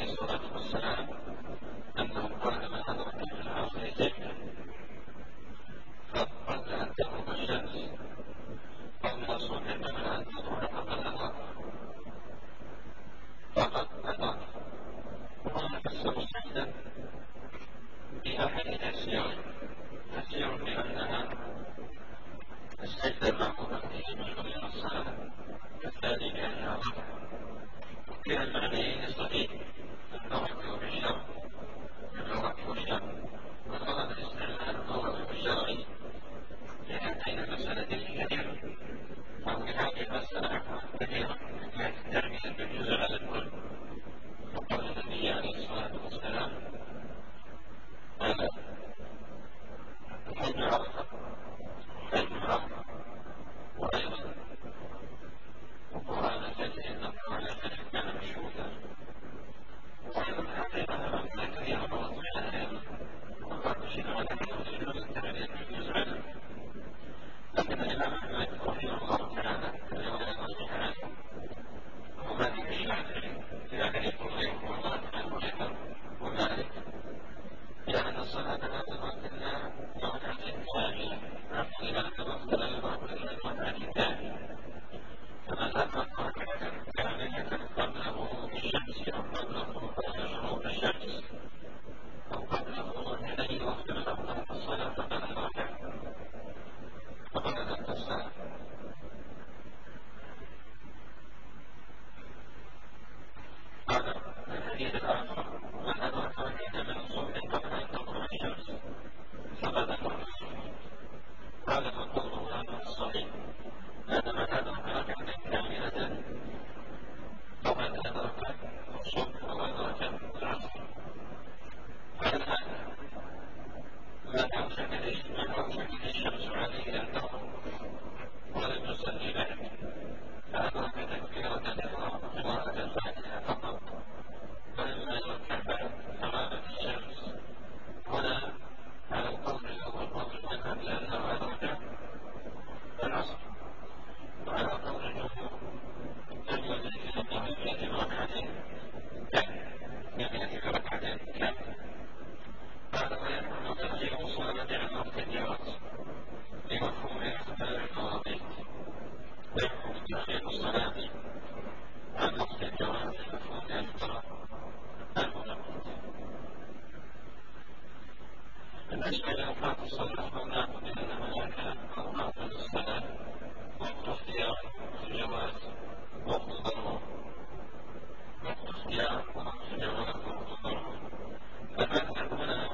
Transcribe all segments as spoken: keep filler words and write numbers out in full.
الصلاة والسلام أنه قال من أدرك في العصر سجدا فقبل أن تغرب الشمس قبل الصبح قبل أن تطلع فقد أدرك فقد أدرك وهنا فسروا السجدة بأحد تفسيرين تفسير بأنها السجدة المعمولة في جميع من الصلاة الثاني بأنها رفع كلا المعنيين صحيح الرفع بالشرع الرفع بالشرع وطلب الاستعمال الرفع بالشرعي لهاتين المسألتين كثيرا أو لهذه المسألة كثيرا من جهة التعميل بالجزء على الكل وقال النبي عليه الصلاة والسلام حج عرفة حج عرفة وأيضا وقرآن الفجر إن قرآن الفجر كان مشهودا وأيضا حقيقة أمامنا كثيرا مرات من العلم وقد نشير على أنه سجود التعليم بالجزء عنه لكن الإمام أحمد رحمه الله تعالى الرواية الصحيحة ومالك الشافعي يعني يقول غيره الله عنه أيضا ومالك لأن الصلاة لا تدرك إلا ركعة ثانية عفوا إذا تدرك لا يدرك إلا ركعة ثانية فمن أدرك ركعة كاملة قبل غروب الشمس أو قبل غروب الشمس أو قبل غروب أي وقت من أوقات الصلاة فقد أدرك فقد أدرك الصلاة. هذا الحديث الآخر من أدرك ركعة من الصبح قبل أن تطلع الشمس فقد أدرك هذا القول هذا الصحيح هذا من أدرك ركعة كاملة فقد أدرك الصبح أو أدرك العصر. هذا من أوشكت الشمس عليه أن تغرب ولم يصلي بعد فأدرك تكبيرة الإحرام قراءة الفاتحة فقط ولما يركع بعد غابت الشمس هنا على القول الأول قول المذهب لأنه أدرك العصر وعلى قول الجمهور لم يدرك أنه يأتي بركعتين كاملة بركعتين كاملة. هذا ما يكون تأخير الصلاة عن وقت الجواز لمفهوم اختلاف المواقيت ويكون تأخير الصلاة عن وقت الجواز لمفهوم اختلاف المواقيت. بالنسبة لأوقات الصلاة فنأخذ أن هناك أوقات الصلاة وقت اختيار الجواز وقت ضرورة وقت اختيار وقت الجواز وقت ضرورة. المذهب هنا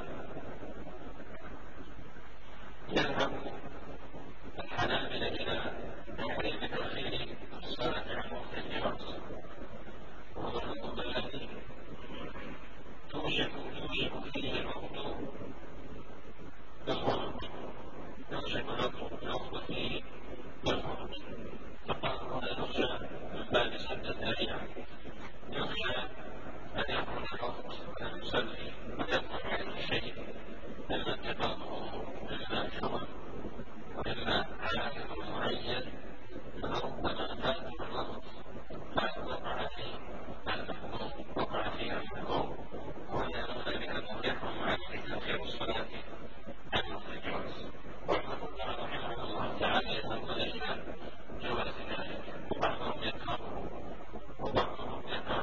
يذهب الحنابلة إلى تحريم تأخير الصلاة عن وقت الجواز وهو الوقت الذي توشك توشك فيه الوقت بالخروج يوشك الوقت فيه بالخروج فقال هنا نخشى من باب سد الذريعة يخشى أن يكون الوقت أن يصلي ويظهر عليه شيء إما اتفاقه إما شغل وإما عامل معين فربما فاته الوقت بعد وقع فيه المحظوظ وقع فيه المحظوظ وأن ذلك أنه يحرم عليه تأخير الصلاة عن وقت الجواز. والفقهاء رحمه الله تعالى يذهبون إلى جواز ذلك وبعضهم يكره وبعضهم يكره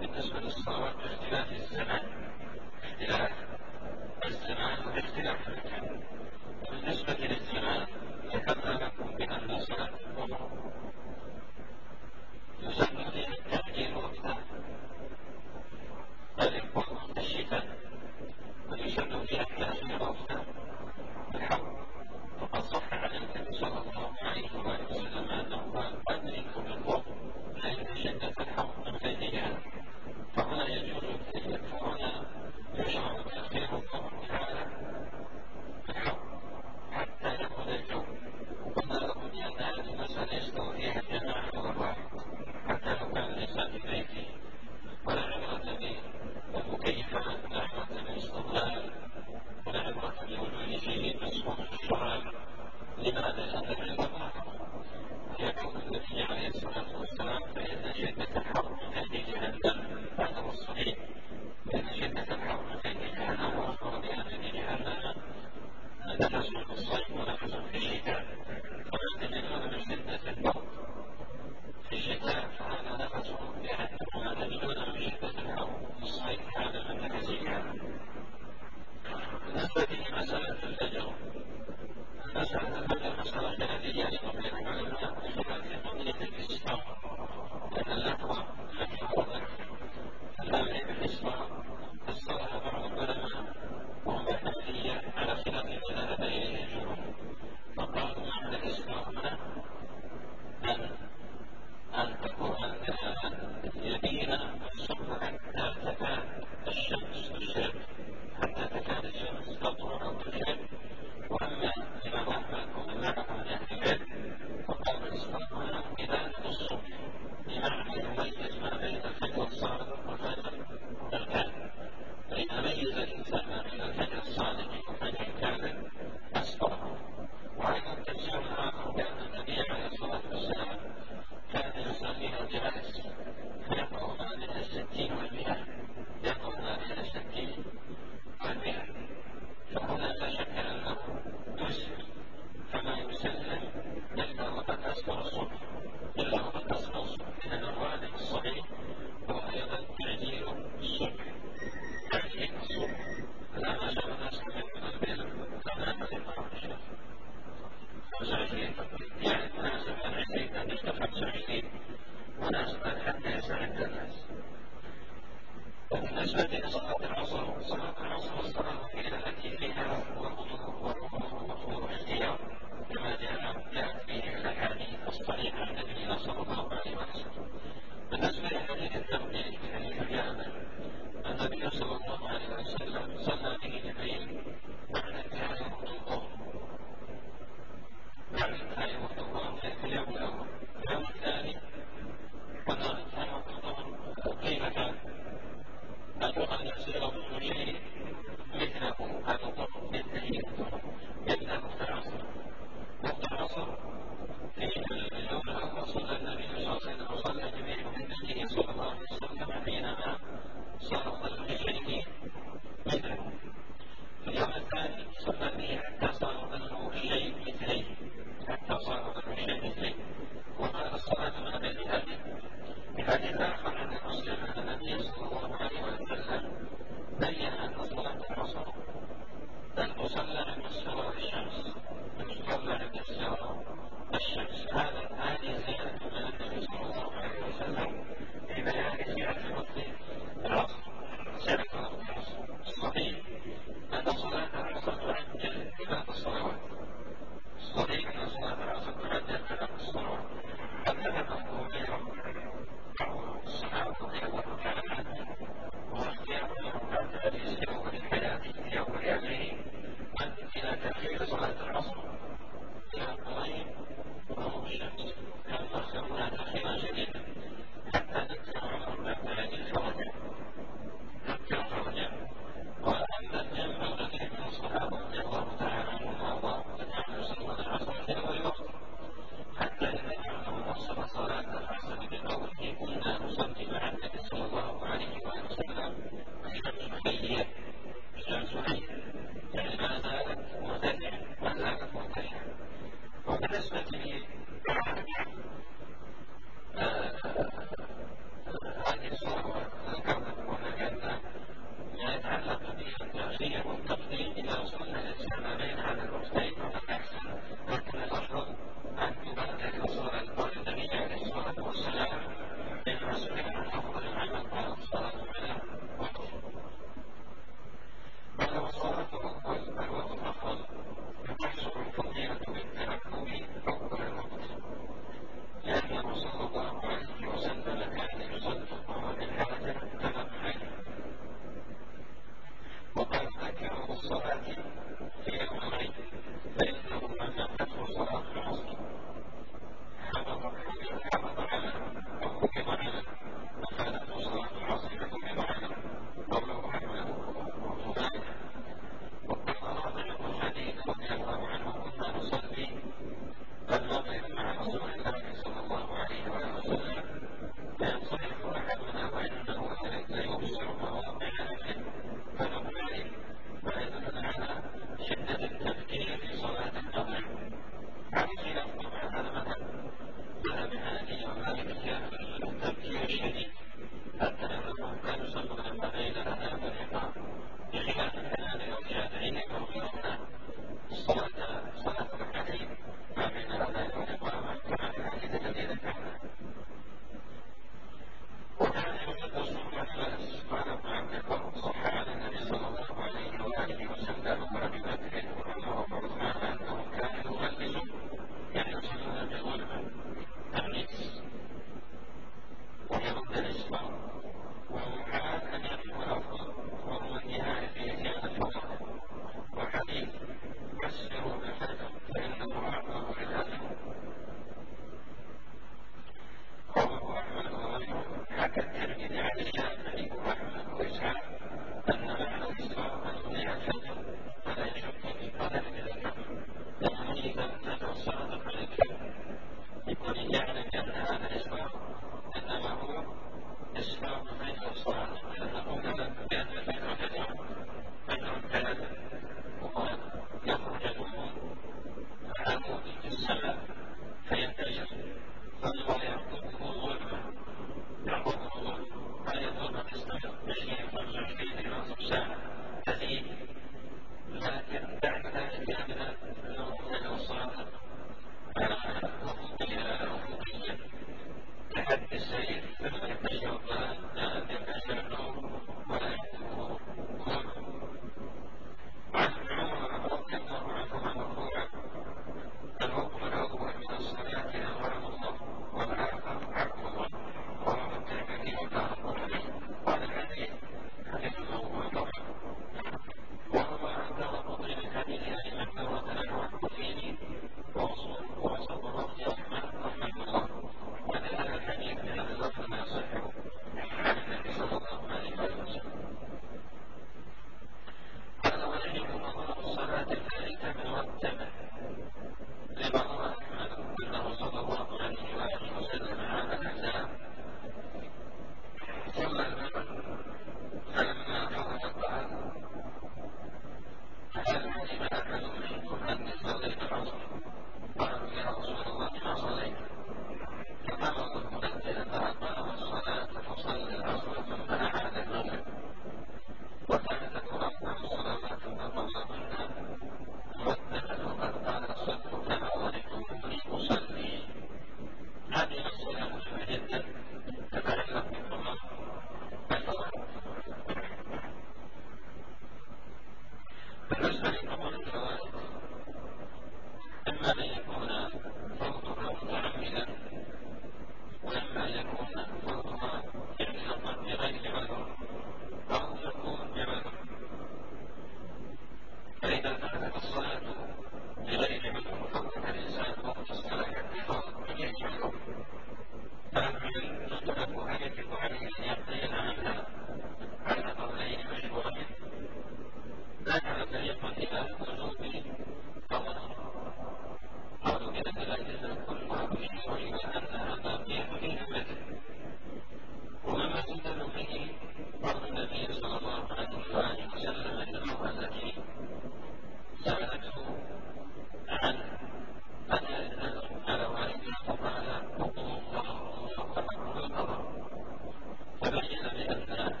فأهل العلم اختلفوا هل يجب عليه أن يقضي عنها على قولين مشهورين ذكر فريق إلى وجوب قضاء قالوا بأن لا يجوز كلها به وإلى أنها باقية في ذمته ومما يدل به قول النبي صلى الله عليه وآله وسلم للمرأة التي سألته عن أداء النذر على والدها فقال حكم الله وحكم القضاء فبين بأن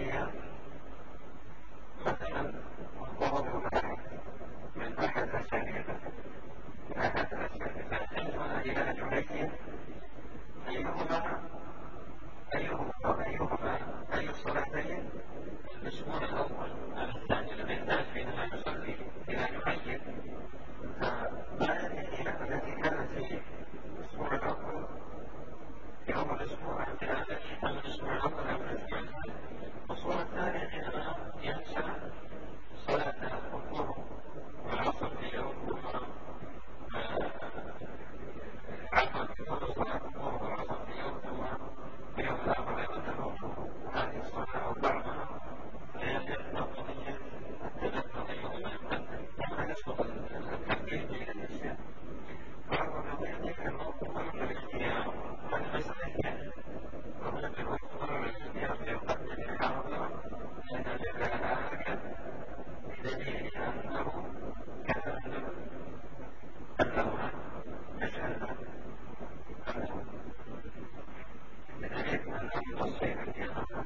الأساسية مثلا وضوء واحد من أحد أساليبه من أحد أساليبه علمنا إلى أن يبين أيهما أيهما أيهما أي الصلاتين الأسبوع الأول على الثاني لم يحتاج حينما يصلي إلى أن يبين ما الأشياء التي كانت في الأسبوع الأول في أول أسبوع في هذا الأسبوع الأول أو الأسبوع الثاني والصورة الثانية حينما ينسى صلاة الظهر والعصر في يوم ثم عفوا صلاة الظهر والعصر في يوم ثم في يوم الآخر أيضا تفوته هذه الصلاة أو بعضها فيجب قضية التذكر يوم يقدم وما يسقط الترتيب إلى النسيان بعض قضية الموضوع الاختيار هذا مسألة ثانية وهناك الوقت الاختيار يقدم الحاضر لأن الجبال هكذا بدليل أنه كان أنه يجعل أنه بدليل أنه تصير الإضافة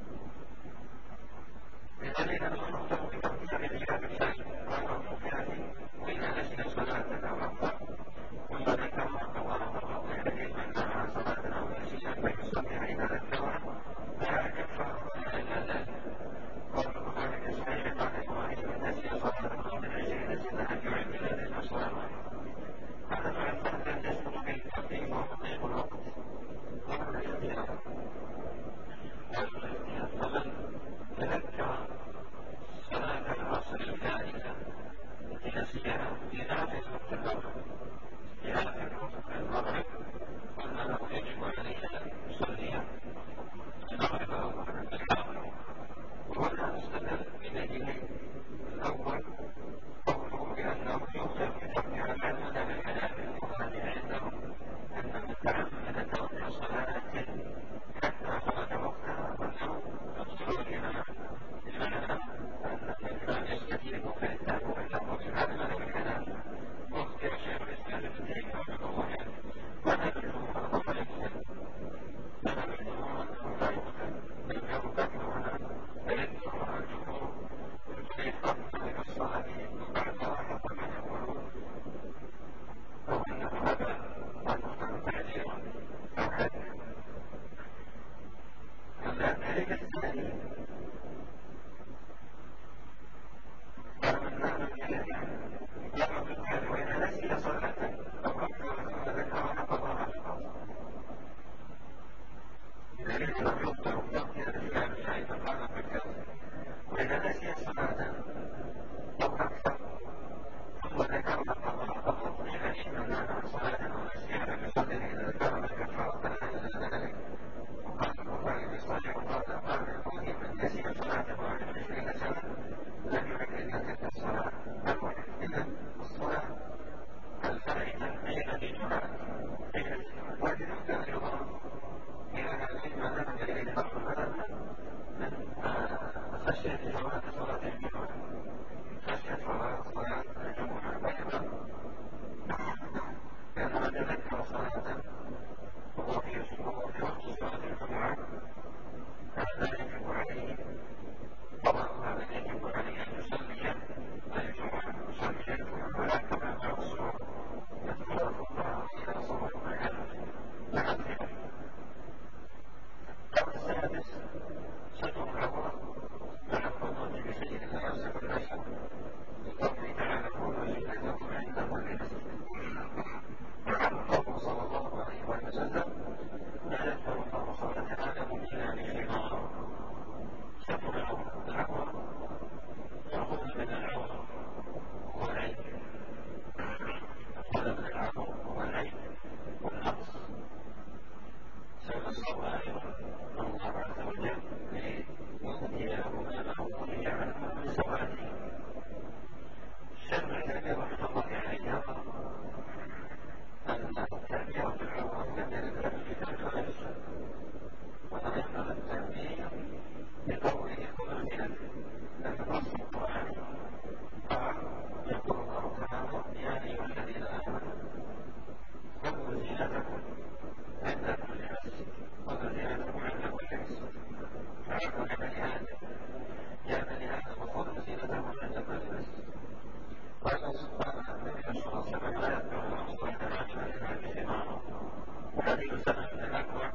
بدليل أنه نقطة بتقدير الإجابة الثاني وأنه في هذه وإذا نسي صلاة أو أكثر ثم ذكر الله مرة يدريب أنها صلاة أو نسيا فيصلي إذا ذكرها فلا كفارة إلا ذلك قوله ذلك صحيح قال إبراهيم من نسي صلاة أو من أجل نسي أن يعد إلى الصلاة هذا ما يفرق أن يسقط به التقديم وتضيق الوقت وهو الاختيار والاختيار فمن تذكر صلاة العصر الفائتة التي نسيها في آخر وقت المغرب في آخر وقت المغرب قلنا له يجب عليه أن يصلي المغرب أو الحاضر وهنا استدل بدليل الأول قوله بأنه يخطئ بحكم على المذهب الحنابلة وهذه عندهم أن من تعمد ترك صلاة حتى خرج وقتها فإنه يقصد بها بمعنى أن الإمام يستجيب فإنه إلا الرجل هذا مذهب الحنابلة واختيار شيخ الإسلام ابن تيمية رحمه الله يعني مذهب الجمهور أنه لا يقتل مذهب الجمهور أنه لا يقتل بل يرتكب هنا فيذكر الجمهور فيفرق بين الصلاة وبعدها حتى من يقولون أو أنه هذا المختار تعزيرا أو حد الدليل الثاني قال من نام الليل يقرأ بالقرآن وإذا نسي صلاة أو أكثر ثم ذكرها قضاها فقط بدليل أنه يقدر تقدير الإسلام الشيء فقال بالكسر وإذا نسي صلاة أو أكثر ثم ذكرها قضاها فقط يعني من نام صلاة أو نسيها لم يصلي إذا ذكرها الكفارة إلا ذلك وقال البخاري في صحيح وقال قال إبراهيم من نسي صلاة واحد وعشرين سنة لم يعد إلا تلك الصلاة الواحد إذا الصلاة الفائتة هي التي تعاد وبالنسبة أيضا إلى هذه ما ذهب إليه بعض العلماء من خشية فوات صلاة الجمعة خشية فوات صلاة الجمعة أيضا لأن من تذكر صلاة وهو في أسبوع في وقت صلاة الجمعة هذا يجب عليه قضاء هذا يجب عليه أن يصلي الجمعة يصلي الجمعة ولكن هذا الصور يذكر الفقهاء إلى صور الأمثلة السادس ستر العورة مع القدرة بسيد الله بني آدم يا بني آدم خذوا زينتكم عند كل مسجد. وأيضا سبحانه النبي صلى الله عليه وسلم لا يذكر الرسول إلا رجلا هذه إمارة. وهذه سنة من الأكوع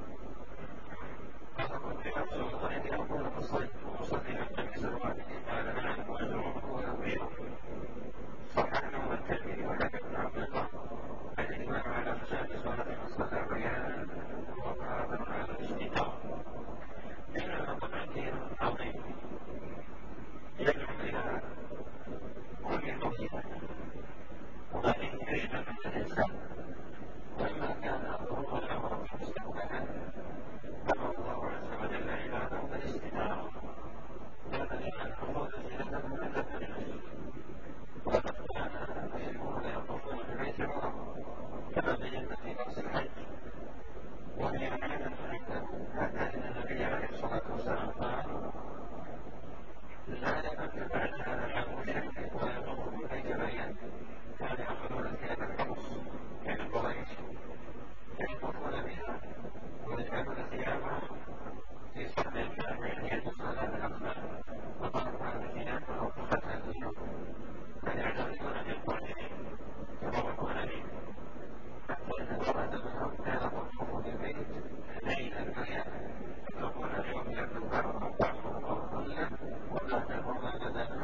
أخذ في رسول الله إني أقول في الصيف وأصلي من قميص الوالد قال نعم وأجره يطير. صححه الترمذي وحكى بن عبد الله الإجماع على فساد صلاة من صلى رياء وقادر على الاستيطان. إنما طبعا دين عظيم يدعو إلى كل قضية وهذه يشمل الإنسان وإما كان ظروف الأمر مستقبلا أمر الله عز وجل عباده بالاستدارة والذين يأخذون زينتهم من دبر المسجد. وقد كان المشركون يطوفون بالبيت الحرام كما بينا في درس الحج وهي عادة عندهم حتى إن النبي عليه الصلاة والسلام قال لا يمن بعد هذا العام مشرك ويطوف بالبيت بيان. كانوا يأخذون ثياب الحمص من القريش يطوفون بها ويجعلون ثيابهم في صحن الكعبة يعني الصلاة الأخلاق وطلب هذا الثياب وأوقفتها اليوم فيعتمدون بالقرآن يتبركون به حتى إذا ورد منهم كان الطوف بالبيت ليلا بيانا يتركون اليوم يبدو بعضهم بعضهم أو كله وبعدهم بدنا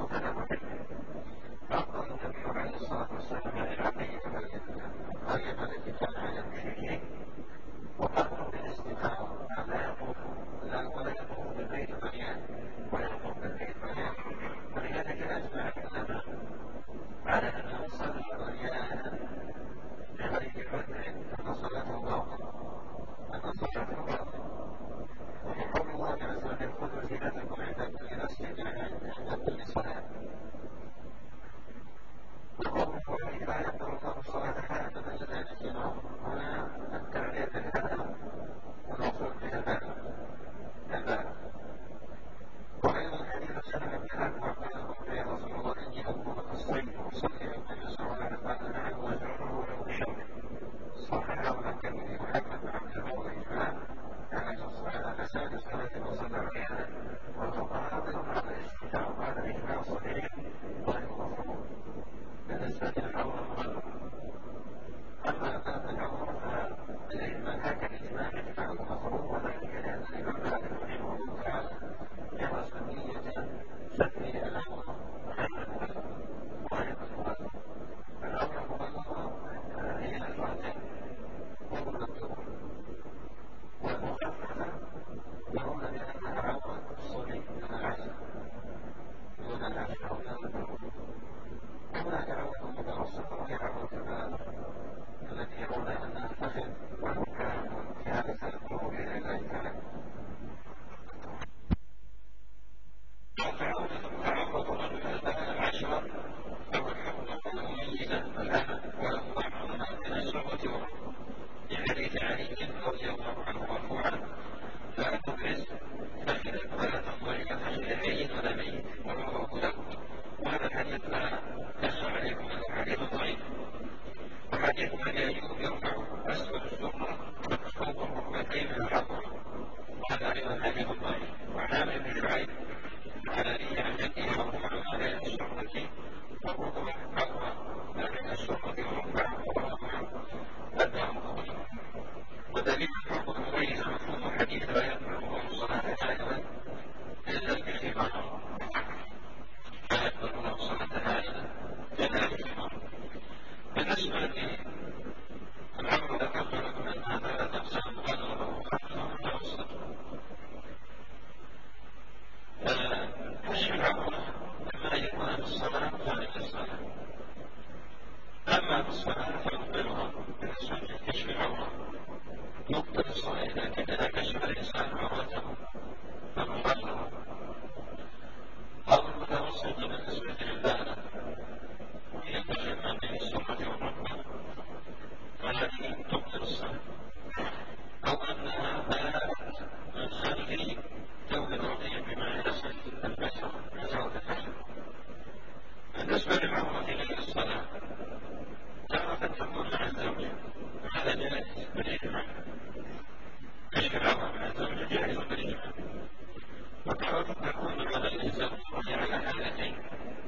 الزوج وهي على حالتين.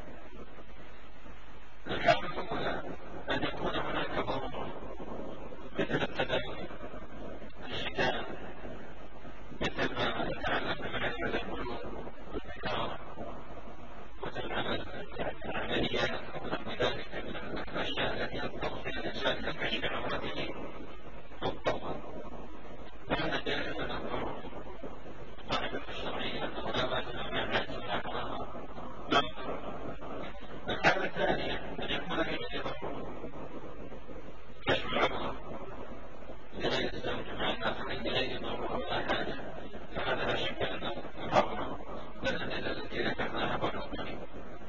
الحالة الأولى أن يكون هناك ضرورة مثل التدين، الختان، مثل ما يتعلق بمعرفة البلوغ والذكار، مثل العمليات أو نحو ذلك من الأشياء التي يضطر فيها الإنسان إلى كشف عورته مضطرا، فهذا جائز للضرورة. القاعدة الشرعية أنه لا بأس بما يأتي أعراضها ممكن. الحالة الثانية أن يكون إليه ضرورة، كشف العورة لغير الزوج مع الآخرين بغير ضرورة ولا حاجة، فهذا لا شك أنه محرم بالأدلة التي ذكرناها قبل قليل.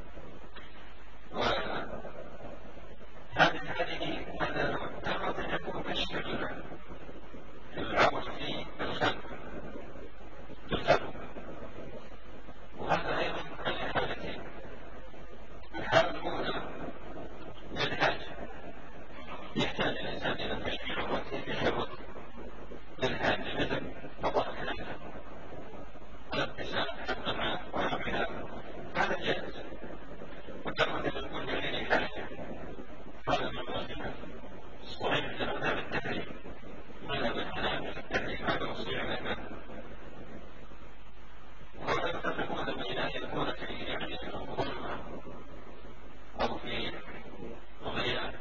وهذه هذه هذا تارة يكون كشف العورة في الخلف في الخلف، وهذا أيضا على حالتين. الحالة الأولى للحاجة، يحتاج الإنسان إلى كشف عورته بشروط للحاجة مثل قضاء الحاجة، الابتسام، حفظ الماء ونحو ذلك، هذا جائز. وترى تكون بغير حاجة، هذا من رجل صحيح من مذهب التحريم، مذهب الحنابلة التحريم، هذا وصيع لنا. ولا يفرقون بين أن يكون في يعني ظلمة أو في ضياء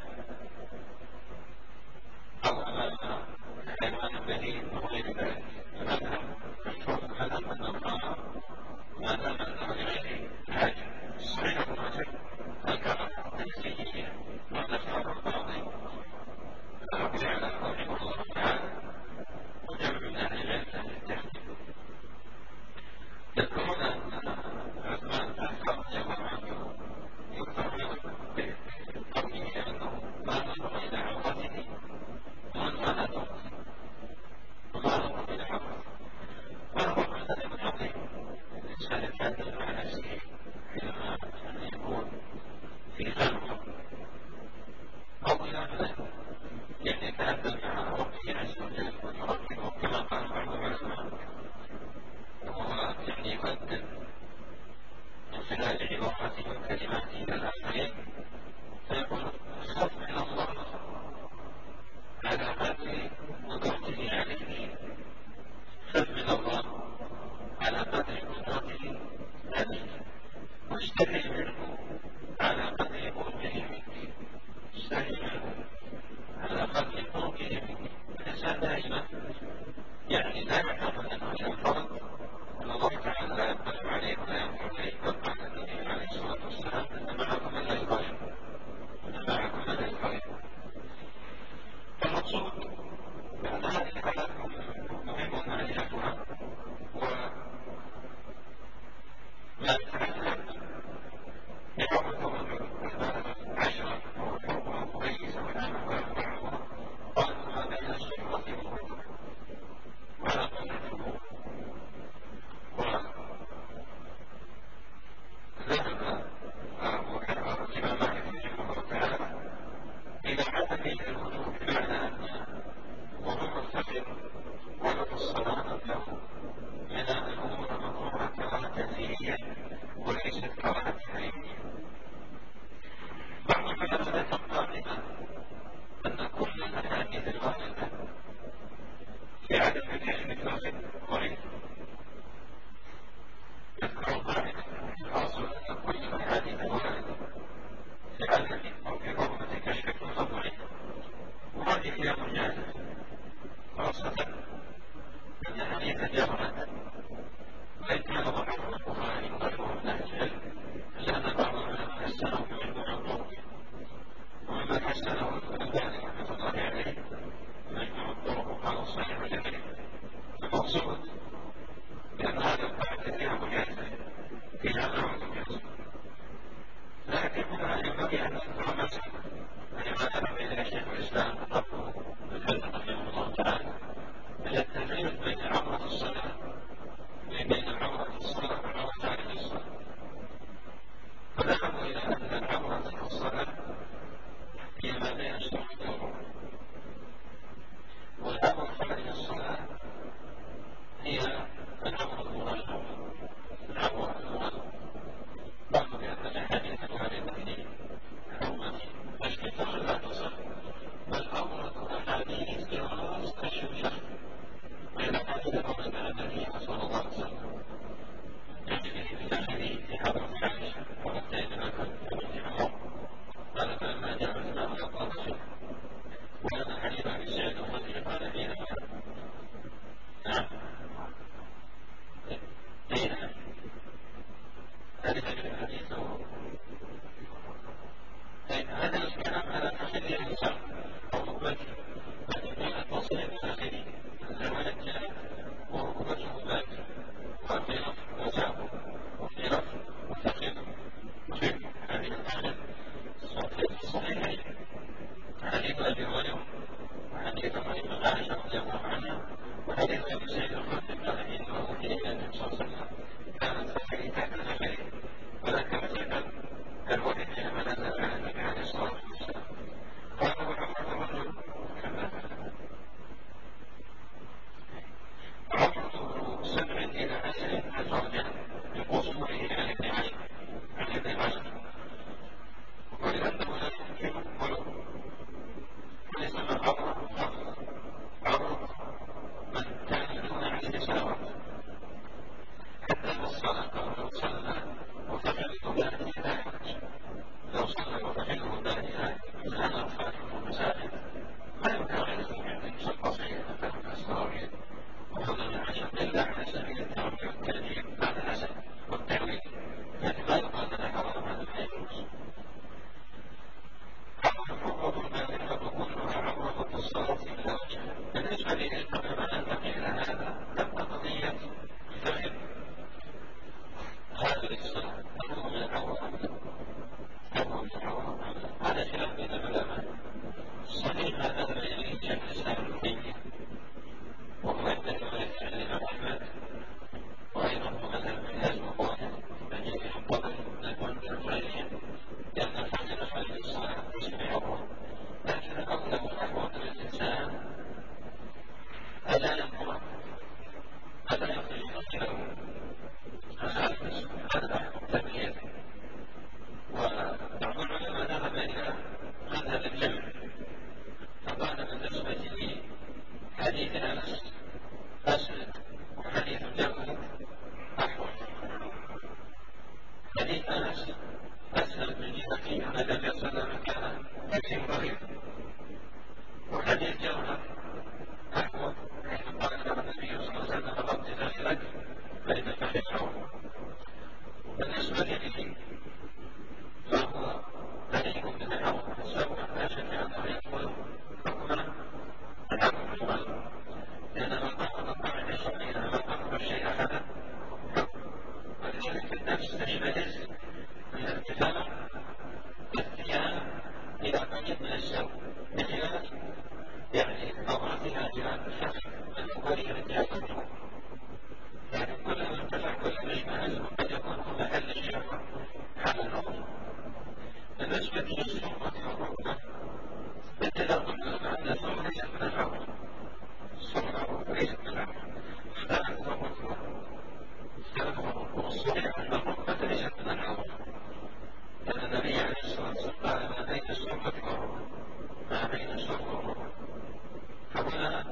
أو أمام حيوان بريء أو غير ذلك. المذهب مشهور المذهب أن الله ما دام أنه لغير حاجة. صحيح الرجل ذكر تنسيهية والذكر الباطل الرجل على رحمه الله تعالى وجمع من أهل العلم للتحديد. يذكرون أن عثمان بن عفان رضي الله عنه يذكر بقوله أنه ما نظر إلى عورته منذ نظرت وما نظر إلى عورته، وهو مثل عظيم. الإنسان يتحدث مع نفسه حينما يكون في خلوة أو إلى ملك، يعني يتحدث مع ربه عز وجل ويركبه كما قال بعض العلماء، وهو يعني يقدم من خلال عباراته وكلماته إلى الآخرين، فيقول خف من الله على قدر قدرته عليه، خف من الله على قدر قدرته عليه، واستحي منه على قدر قربه منك، استحي منه على قدر قربه منك. الإنسان دائما يعني لا يعتقد أنه إذا فرض أن الله تعالى لا يطلع عليه ولا ينظر إليه، يبقى النبي عليه الصلاة والسلام أن معكم من لا يغير، أن معكم من لا يغير. فالمقصود بأن هذه الحالات مهمة معرفتها، وما يتعلق بحكم الرجل عشرة أو حكمة مميزة ونعمة ويرفعها قالوا ما بين الشهرة والرجل ولا قول الجمهور. وذهب الإمام مالك رحمه الله تعالى إلى عدم الوجوب، بمعنى أن ظهور الفجر ولد الصلاة له من الأمور المكروهة كراهة تنزيهية هذه الحديث هذا الكلام على تحديد الإنسان أو ركبته فتكون التصريف الداخلي الزمانة وركبته باكي وفي رفع وجابه وفي رفع وثقل وجب هذه الحالة في الصحيحين حديث أبي هريرة وحديث أم عائشة رضي الله عنها وحديث أبي سعيد الخدري قال إنه أوحي إلى النبي صلى الله عليه وسلم كانت تحري تحت نخله ولكن مثل الوحي حينما نزل على النبي عليه الصلاة والسلام قال وعمر رجل كما عمرته سبع إلى عشر أزواجا بقصوره عن ابن عشر عن ابن عشر ولأنه لا يمكن ولو وليسمى عمر الخاص عمر من كان دون عشر سنوات حتى الصلاة ولو صلى وفعل ذلك لا يحتاج لو صلى وفعله ذلك كان أطفاله المساجد ما ينبغي أن يصلى صحيحة الأسرار وهذا العشر إلا على سبيل التربية والتأديب بعد الأسد والتأويل يعني لا يقال لنا حرام هذا الحيوز عمر البالغة كلها عمرة الصلاة إلى وجهه بالنسبة لي قبل ما ننتقل إلى هذا تبقى قضية الفهم هذه الصلاة أنه من العورة أنه من العورة هذا خلاف بين العلماء صحيح هذا الذي شيخ الإسلام ابن تيمية وهو يحتاج إلى الإمام أحمد وأيضا مذهب الحزب الظاهر الذي ينتظر المنذر الفعليا لأن الحزب الفعلي الصلاة اسم عورة لكن أغلب الأحوال للإنسان ألا ينظر ألا يخرج نفسه الخامس هذا تبكير وبعض العلماء ذهب إلى مذهب الجمع فقال بالنسبة لي حديث أنس أسند وحديث جابر أحوج حديث أنس أسند من جهة أن النبي صلى الله عليه وسلم كان يتم بغيض وحديث جابر أحوج حيث قال له النبي صلى الله عليه وسلم غضبت داخلك فإنك في الحوض بالنسبة لي فهو بريء من الأمر سوى لا شك أنه يقبل حكما الحكم الغالب لأن من قام بالطاعة الشرعية من قام بالشيء أحدا حكم ولذلك النفس تشمئز من الارتفاع بالاتجاه إلى قريب من السوء بخلاف يعني نظرتها إلى الشخص الأولي الاتجاه الأمر يعني كلما ارتفع كل اشمئز قد يكون هو محل الشهوة حل النظر بالنسبة للسلطة والركبة اتفاق العلماء أن السلطة ليست من العورة السلطة ليست من العورة اختلفوا في الركبة اختلفوا في الركبة والصحيح أن الركبة ليست من العورة لأن النبي عليه الصلاة والسلام قال ما بين السلطة والركبة ما بين السلطة والركبة فهنا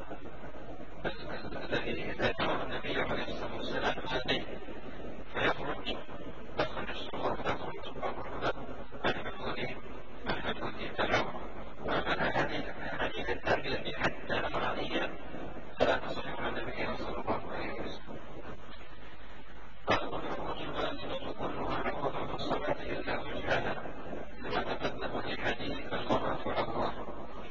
الذي ذكره النبي عليه الصلاة والسلام هذين فيخرج يخرج السلطة وتخرج الركبة الحدودي الحدودي العورة وأما هذه التربية حتى المرئية فلا تصح عن النبي صلى الله عليه وسلم قال ويخرج البالغة كلها عورة في الصلاة إلا وجهها لما تقدم في حديث المرأة عورة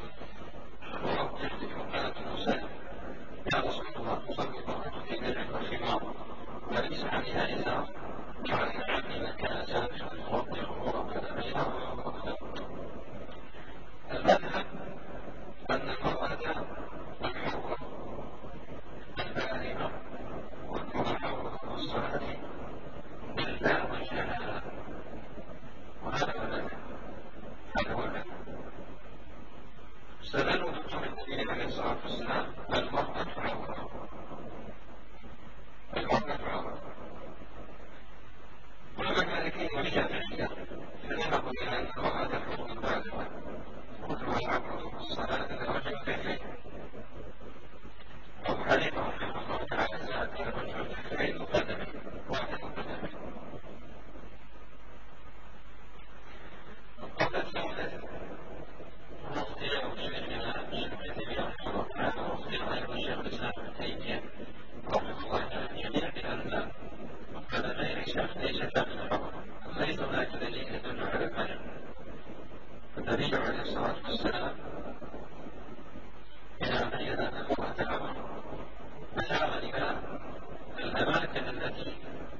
ويخرج قالت المسلم يا رسول الله تصلي المرأة في درع وخمار وليس عليها إزار قال نعم من كان سابقا يغطي عورة العشاء المذهب أن المرأة الحرة البالغة كلها عورة في الصلاة إلا وجهها وهذا هو المذهب هذا هو المذهب استدلوا بقول النبي عليه الصلاة والسلام المرأة عورة المرأة عورة ولما المالكية والشافعية فذهبوا إلى أن المرأة الحرة البالغة كلها عورة في الصلاة إلى وجه الكفين أبو حنيفة رحمه الله تعالى سأل إلى وجه الكفين وقدمه واحد قدمه القول الثالث هو اختيار شيخنا الشيخ ابن تيمية رحمه الله تعالى واختيار أيضا الشيخ الإسلام ابن تيمية رحمه الله تعالى الجميع بأن القدمين ليست من العورة والسلام إلى أن بين أن المرأة أمر أشار إلى الأماكن التي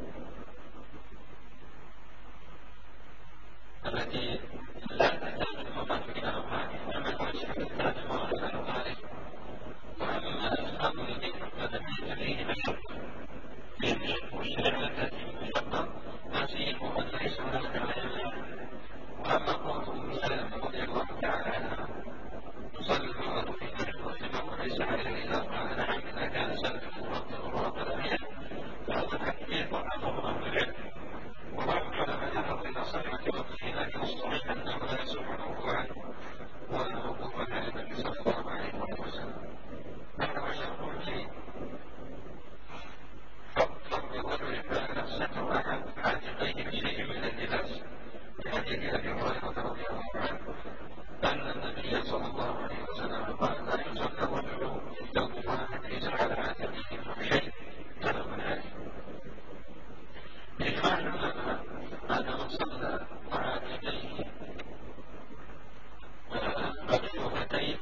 التي لا تحتاج المرأة إلى أمرها، أما الوجه تحتاج المرأة إلى أمرها، وأما الأمر الذي فيه فيه مشقة فيه مشقة والشريعة تأتي بالمشقة نسيه أن ليس هناك ما يمنع. وأما قوله سلمة رضي الله تعالى عنها تصلي المرأة في محرمتها وليس عليها إزار، قال نعم إذا كان سلمة مغطى مراقبة بها فهذا تكفير وأمر أهل العلم. وبعض العلماء ذهب إلى صحة وقته، لكن الصحيح أنه لا يصح مرفوعا ولا موقوفا على النبي صلى الله عليه وسلم. نحن يقول في فضل الرجل فإن ستر أحد عاتقيه بشيء من اللباس لحديث أبي هريرة رضي الله عنه أن النبي صلى الله عليه وسلم قال لا يصلي الرجل في ثوب واحد ليس على عاتقه منه شيء متفق عليه. بإجماع العلماء أن من صلى وعاتقيه مكشوفتين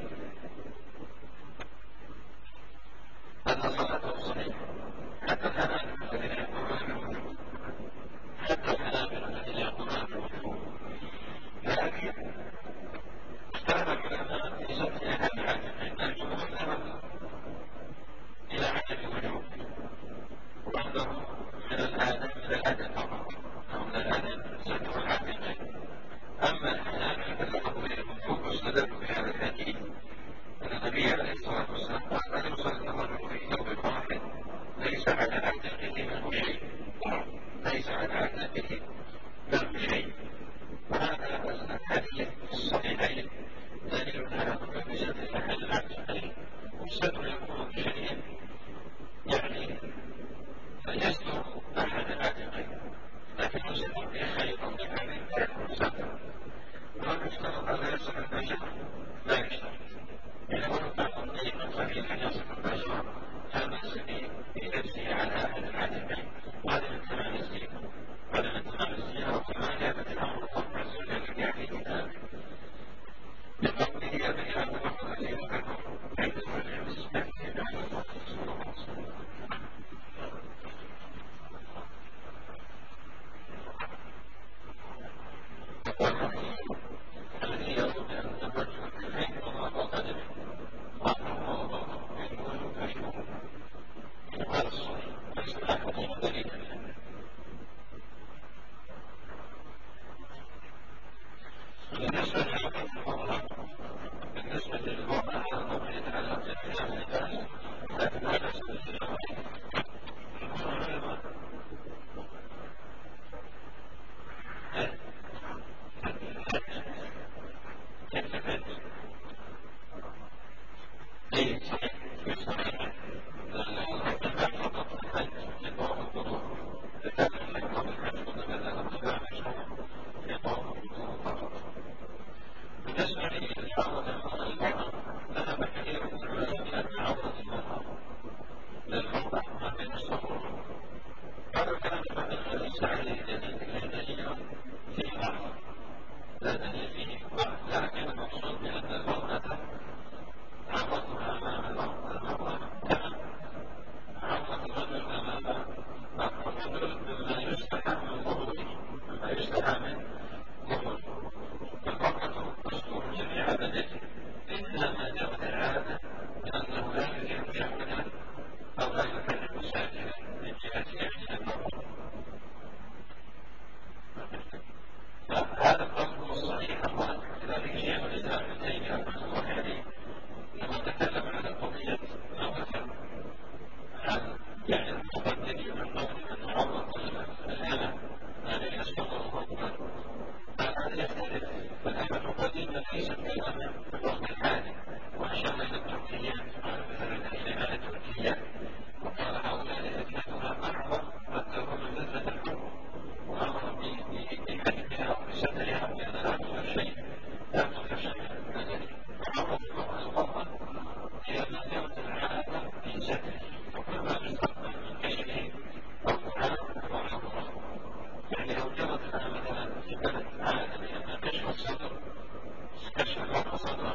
أن صلاته صحيحة، حتى الحنابلة الذين يقولون حتى الحنابلة الذين يقولون بالوجوب، لكن اختلف العلماء في صفة أحد العاتقين. الجمهور ذهب إلى عدم الوجوب وأنه من الآدم من الآدم فقط أو من الآدم ستر العاتقين. أما الحنابلة فذهبوا إلى الوجوب واستدلوا بهذا الحديث أن النبي عليه الصلاة والسلام قال لا يصلي الرجل في ثوب واحد ليس على عاتقه منه شيء، ليس على عاتقه منه شيء. وهذا الحديث الصحيحين دليل على وجوب ستر أحد العاتقين. والستر يكون بشيء يعني يستر أحد العاتقين، لكن يستر بخيط أو بحبل فيكون سترا. ولم يشترط ألا يصل البشر، لا يشترط. إذا ولو كان ضيقا خفيفا يصل البشر لا بأس بلبسه على أحد العاتقين. وهذا من تمام الزينة، هذا من تمام الزينة. وكما جاءت الأمر الله عز وجل في كتابه بقوله يا بني آدم خذوا زينتكم عند كل مسجد عند الله سبحانه وتعالى. الذي يظن أن الرجل كفين وضع قدمه وأمره وضعه يقول فشوه هذا الصحيح ليس أحد دليل له. بالنسبة للمرأة بالنسبة للمرأة هذا الأمر يتعلق بحجاب اللباس، لكن لا بأس بالحجاب. أي صحيح في صحيح الحج فقط الحج لطواف القدوم، لكن لطواف الحج وتبدأ الطباع مشروع لطواف القدوم فقط. بالنسبة للعورة المرأة ذهب كثير من العلماء إلى أن عورة المرأة للمرأة ما بين الصفر. هذا الكلام فقط ليس عليه دليل، لا دليل فيه ضعف، لا دليل فيه ضعف، لكن المقصود بأن المرأة عورتها أمام المرأة كما عورة الرجل أمام الرجل مما يستحى من ظهوره، مما يستحى من ظهوره. المرأة تستر جميع بدنه إلا ما جرت العادة أنه لا يزيد شهوة أو لا يحرك ساكنا من جهة يمين المرأة. هذا القول هو الصحيح الراجح. لذلك شيخ الإسلام ابن تيمية رحمه الله عليه لما تكلم عن قضية ما وثق عن يعني المقدمين من قول أن عورة الأمة الذي يسقطه الرجل هذا يختلف. فالأمة القديمة ليست كالأمة في الوقت الحالي، وأشار إلى التركيات قال مثلا حينما التركيات وقال هؤلاء أجنتها أعظم قد تكون لذة الحر وأمر بحجبها وبسترها لأن لا تظهر شيء لا تظهر شيء من بدنه. وعورة المرأة الغرة هي ما جرت العادة في ستره، وكل ما يستقبل من كشفه أو دعاء أو عورة. يعني لو جرت الآن مثلا في بلد عادة لأن كشف الصدر كشف المرأة صدرها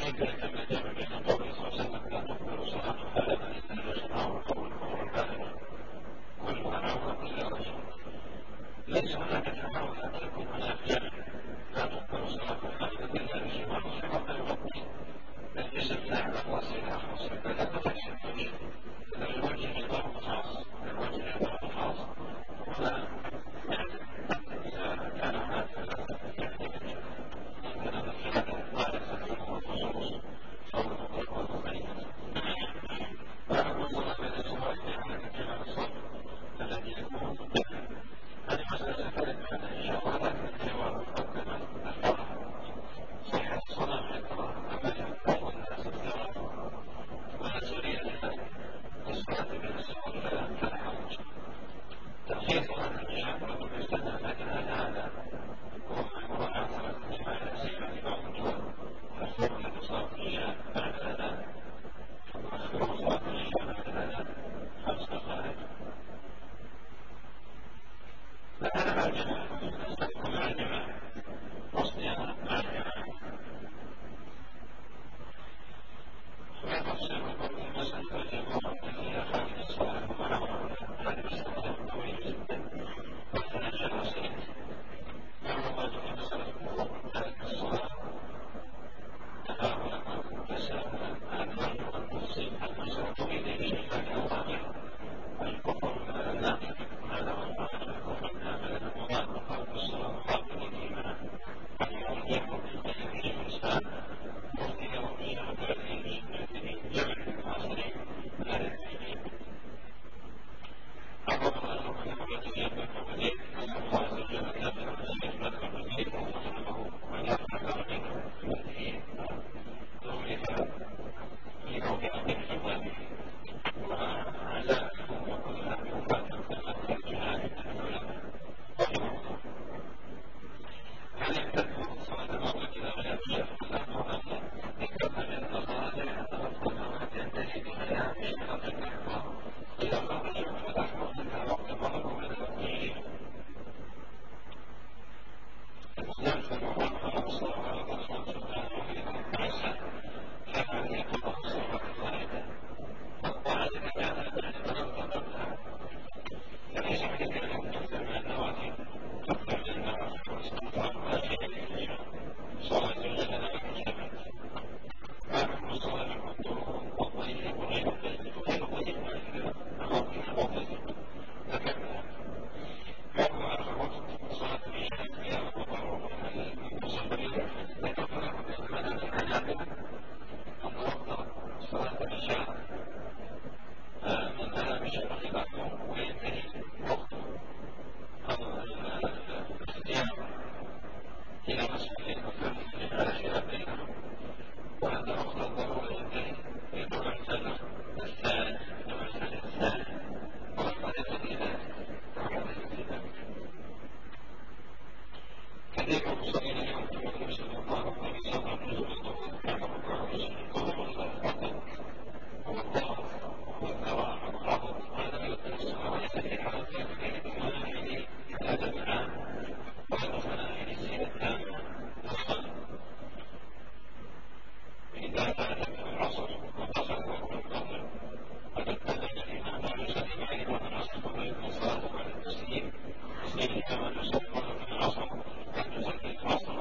Thank you.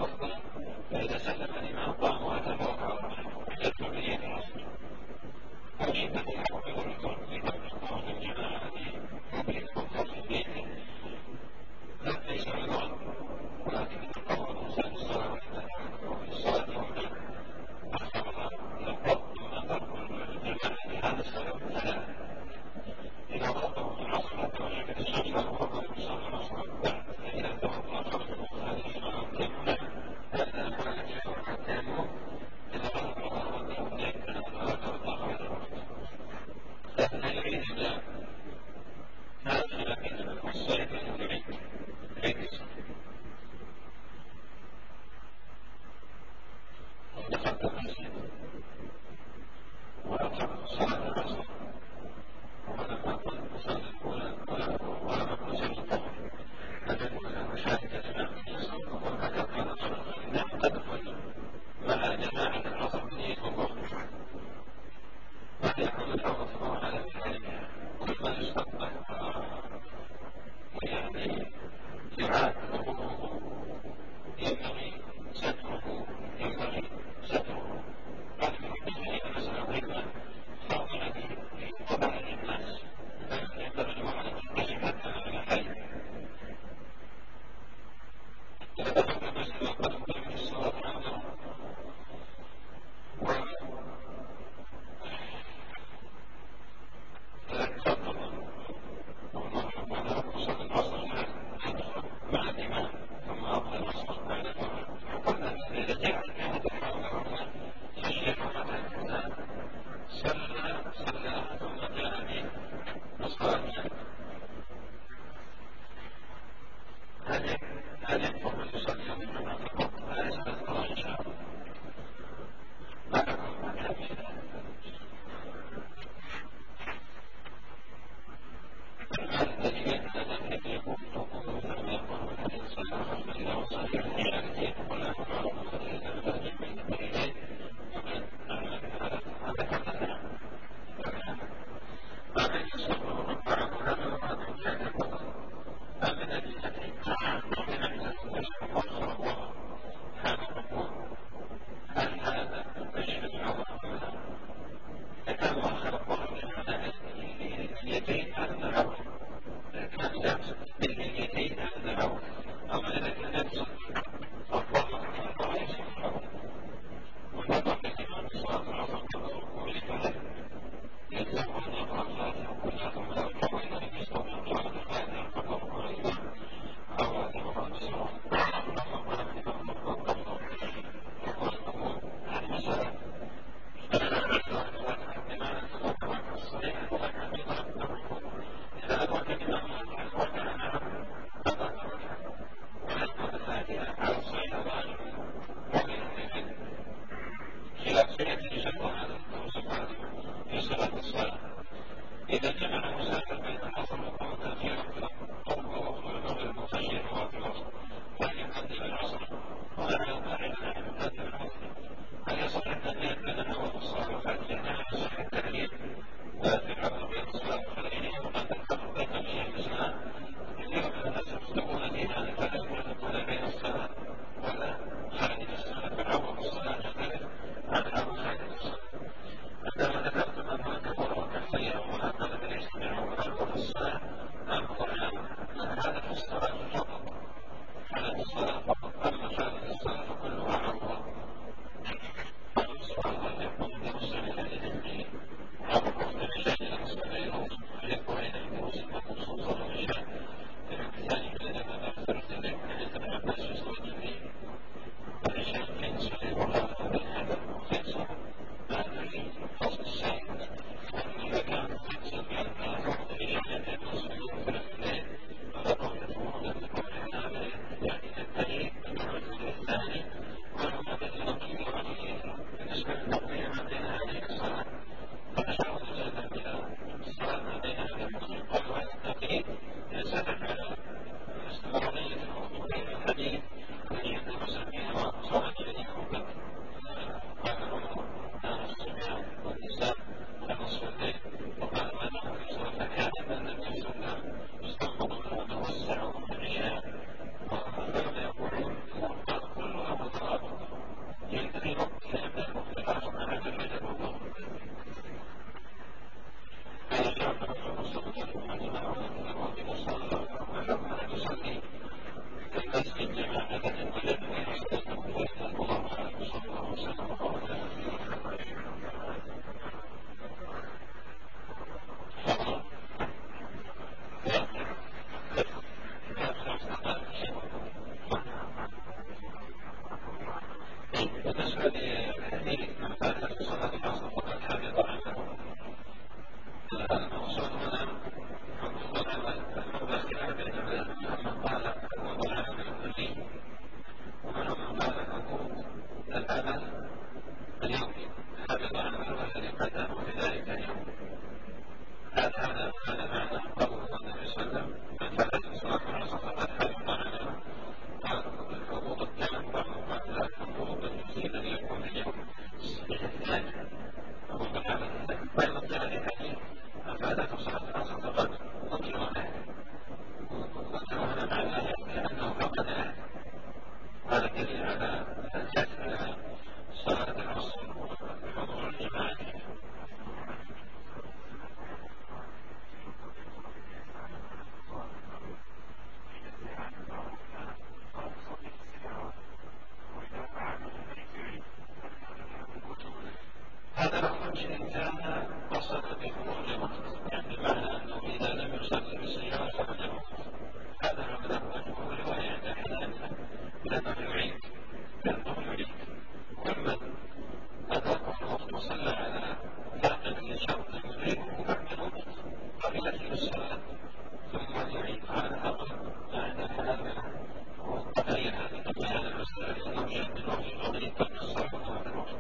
لأنه يعيد لأنه يعيد ومن أدركه الوقت وصلى على فاقد لشرط يدركه بعد الوقت قبل في الصلاة ثم يعيد على الأقل بعد هذا وتغير هذا قبل هذا المسألة لأنه يعيد الوقت القضية قبل الصلاة وبعد الوقت.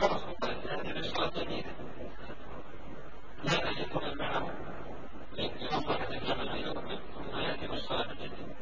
هذه الصلاة جديدة لا أن يكون معه يوم يتجمع يوم ثم يأتي بالصلاة الجديدة.